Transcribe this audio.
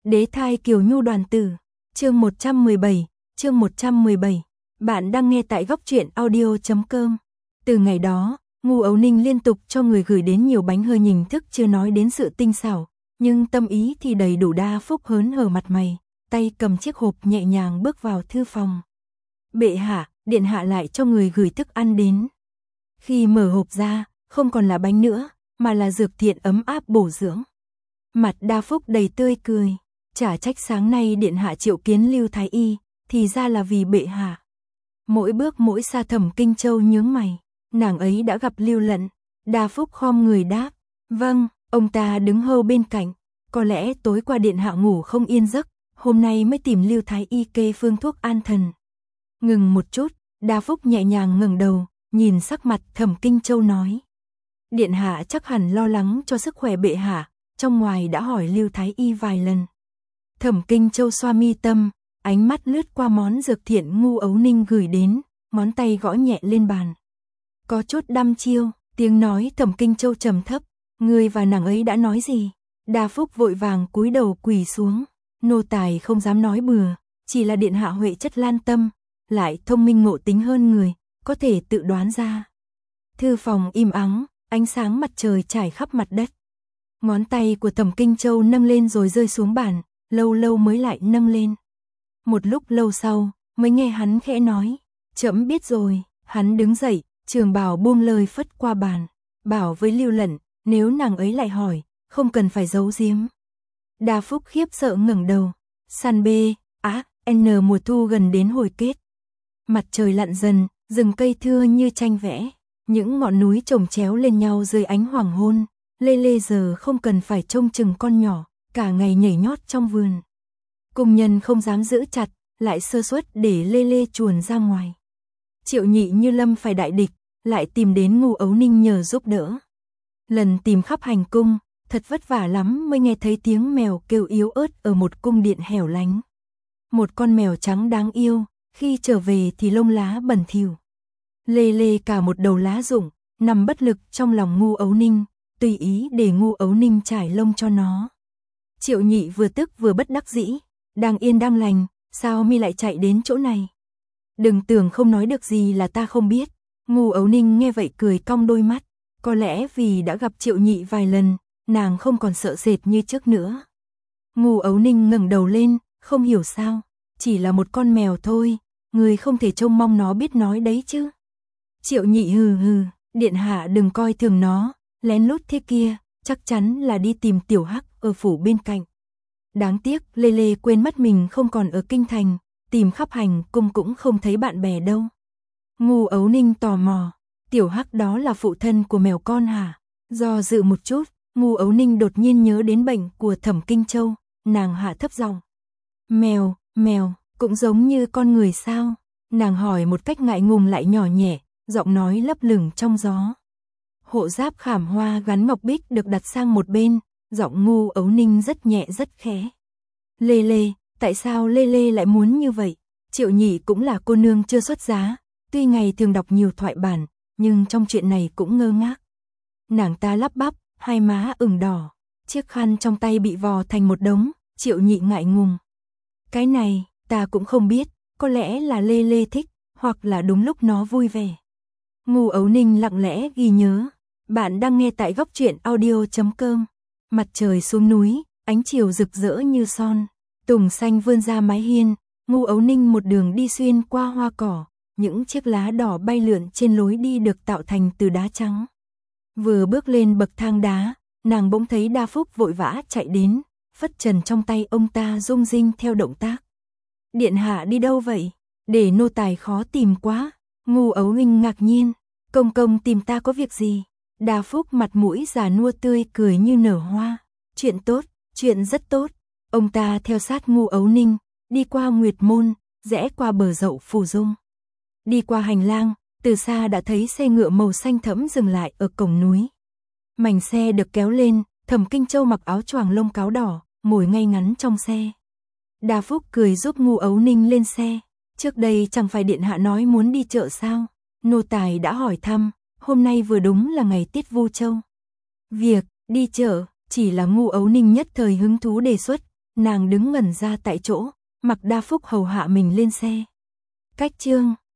Đế thai Kiều Nhu đoàn tử, chương 117. Bạn đang nghe tại góc truyện audio.com. Từ ngày đó, Ngu Ấu Ninh liên tục cho người gửi đến nhiều bánh hơi hình thức, chưa nói đến sự tinh xảo, nhưng tâm ý thì đầy đủ. Đa Phúc hớn hở mặt mày, tay cầm chiếc hộp nhẹ nhàng bước vào thư phòng. Bệ hạ, điện hạ lại cho người gửi thức ăn đến. Khi mở hộp ra, không còn là bánh nữa, mà là dược thiện ấm áp bổ dưỡng. Mặt Đa Phúc đầy tươi cười. Chả trách sáng nay điện hạ triệu kiến Lưu Thái Y, thì ra là vì bệ hạ. Mỗi bước mỗi xa Thẩm Kinh Châu nhướng mày, nàng ấy đã gặp Lưu Lận. Đa Phúc khom người đáp, vâng. Ông ta đứng hầu bên cạnh, có lẽ tối qua điện hạ ngủ không yên giấc, hôm nay mới tìm Lưu Thái Y kê phương thuốc an thần. Ngừng một chút, Đa Phúc nhẹ nhàng ngẩng đầu, nhìn sắc mặt Thẩm Kinh Châu nói, điện hạ chắc hẳn lo lắng cho sức khỏe bệ hạ, trong ngoài đã hỏi Lưu Thái Y vài lần. Thẩm Kinh Châu xoa mi tâm, ánh mắt lướt qua món dược thiện Ngu Ấu Ninh gửi đến, ngón tay gõ nhẹ lên bàn. Có chút đăm chiêu, tiếng nói Thẩm Kinh Châu trầm thấp, người và nàng ấy đã nói gì? Đa Phúc vội vàng cúi đầu quỳ xuống, nô tài không dám nói bừa, chỉ là điện hạ huệ chất lan tâm, lại thông minh ngộ tính hơn người, có thể tự đoán ra. Thư phòng im ắng, ánh sáng mặt trời trải khắp mặt đất. Ngón tay của Thẩm Kinh Châu nâng lên rồi rơi xuống bàn, lâu lâu mới lại nâng lên. Một lúc lâu sau, mới nghe hắn khẽ nói, trẫm biết rồi. Hắn đứng dậy, trường bào buông lời phất qua bàn, bảo với Lưu Lận, nếu nàng ấy lại hỏi, không cần phải giấu giếm. Đa Phúc khiếp sợ ngẩng đầu, san B, mùa thu gần đến hồi kết. Mặt trời lặn dần, rừng cây thưa như tranh vẽ, những ngọn núi chồng chéo lên nhau dưới ánh hoàng hôn. Lê Lê giờ không cần phải trông chừng con nhỏ, cả ngày nhảy nhót trong vườn. Cung nhân không dám giữ chặt, lại sơ suất để Lê Lê chuồn ra ngoài. Triệu Nhị như lâm phải đại địch, lại tìm đến Ngu Ấu Ninh nhờ giúp đỡ. Lần tìm khắp hành cung, thật vất vả lắm mới nghe thấy tiếng mèo kêu yếu ớt ở một cung điện hẻo lánh. Một con mèo trắng đáng yêu, khi trở về thì lông lá bẩn thỉu. Lê Lê cả một đầu lá rụng, nằm bất lực trong lòng Ngu Ấu Ninh, tùy ý để Ngu Ấu Ninh trải lông cho nó. Triệu Nhị vừa tức vừa bất đắc dĩ, đang yên đang lành, sao mi lại chạy đến chỗ này? Đừng tưởng không nói được gì là ta không biết. Ngu Ấu Ninh nghe vậy cười cong đôi mắt, có lẽ vì đã gặp Triệu Nhị vài lần, nàng không còn sợ sệt như trước nữa. Ngu Ấu Ninh ngẩng đầu lên, không hiểu sao, chỉ là một con mèo thôi, người không thể trông mong nó biết nói đấy chứ. Triệu Nhị hừ hừ, điện hạ đừng coi thường nó, lén lút thế kia, chắc chắn là đi tìm Tiểu Hắc ở phủ bên cạnh. Đáng tiếc Lê Lê quên mất mình không còn ở kinh thành, tìm khắp hành cung cũng không thấy bạn bè đâu. Ngu Ấu Ninh tò mò, Tiểu Hắc đó là phụ thân của mèo con hả? Do dự một chút, Ngu Ấu Ninh đột nhiên nhớ đến bệnh của Thẩm Kinh Châu, nàng hạ thấp giọng. Mèo, cũng giống như con người sao? Nàng hỏi một cách ngại ngùng lại nhỏ nhẹ, giọng nói lấp lửng trong gió. Hộ giáp khảm hoa gắn ngọc bích được đặt sang một bên, giọng Ngu Ấu Ninh rất nhẹ rất khẽ. Lê Lê, tại sao Lê Lê lại muốn như vậy? Triệu Nhị cũng là cô nương chưa xuất giá, tuy ngày thường đọc nhiều thoại bản, nhưng trong chuyện này cũng ngơ ngác. Nàng ta lắp bắp, hai má ửng đỏ, chiếc khăn trong tay bị vò thành một đống. Triệu Nhị ngại ngùng. Cái này, ta cũng không biết, có lẽ là Lê Lê thích, hoặc là đúng lúc nó vui vẻ. Ngu Ấu Ninh lặng lẽ ghi nhớ. Bạn đang nghe tại góc truyện audio.com. Mặt trời xuống núi, ánh chiều rực rỡ như son, tùng xanh vươn ra mái hiên. Ngu Ấu Ninh một đường đi xuyên qua hoa cỏ, những chiếc lá đỏ bay lượn trên lối đi được tạo thành từ đá trắng. Vừa bước lên bậc thang đá, nàng bỗng thấy Đa Phúc vội vã chạy đến, phất trần trong tay ông ta rung rinh theo động tác. Điện hạ đi đâu vậy? Để nô tài khó tìm quá. Ngu Ấu Ninh ngạc nhiên, công công tìm ta có việc gì? Đa Phúc mặt mũi già nua tươi cười như nở hoa. Chuyện tốt, chuyện rất tốt. Ông ta theo sát Ngu Ấu Ninh, đi qua Nguyệt Môn, rẽ qua bờ dậu Phù Dung. Đi qua hành lang, từ xa đã thấy xe ngựa màu xanh thẫm dừng lại ở cổng núi. Mảnh xe được kéo lên, Thẩm Kinh Châu mặc áo choàng lông cáo đỏ, ngồi ngay ngắn trong xe. Đa Phúc cười giúp Ngu Ấu Ninh lên xe. Trước đây chẳng phải điện hạ nói muốn đi chợ sao? Nô tài đã hỏi thăm, hôm nay vừa đúng là ngày tiết Vu Châu. Việc đi chợ chỉ là Ngu Ấu Ninh nhất thời hứng thú đề xuất, Nàng đứng ngẩn ra tại chỗ, mặc Đa Phúc hầu hạ mình lên xe. Cách chương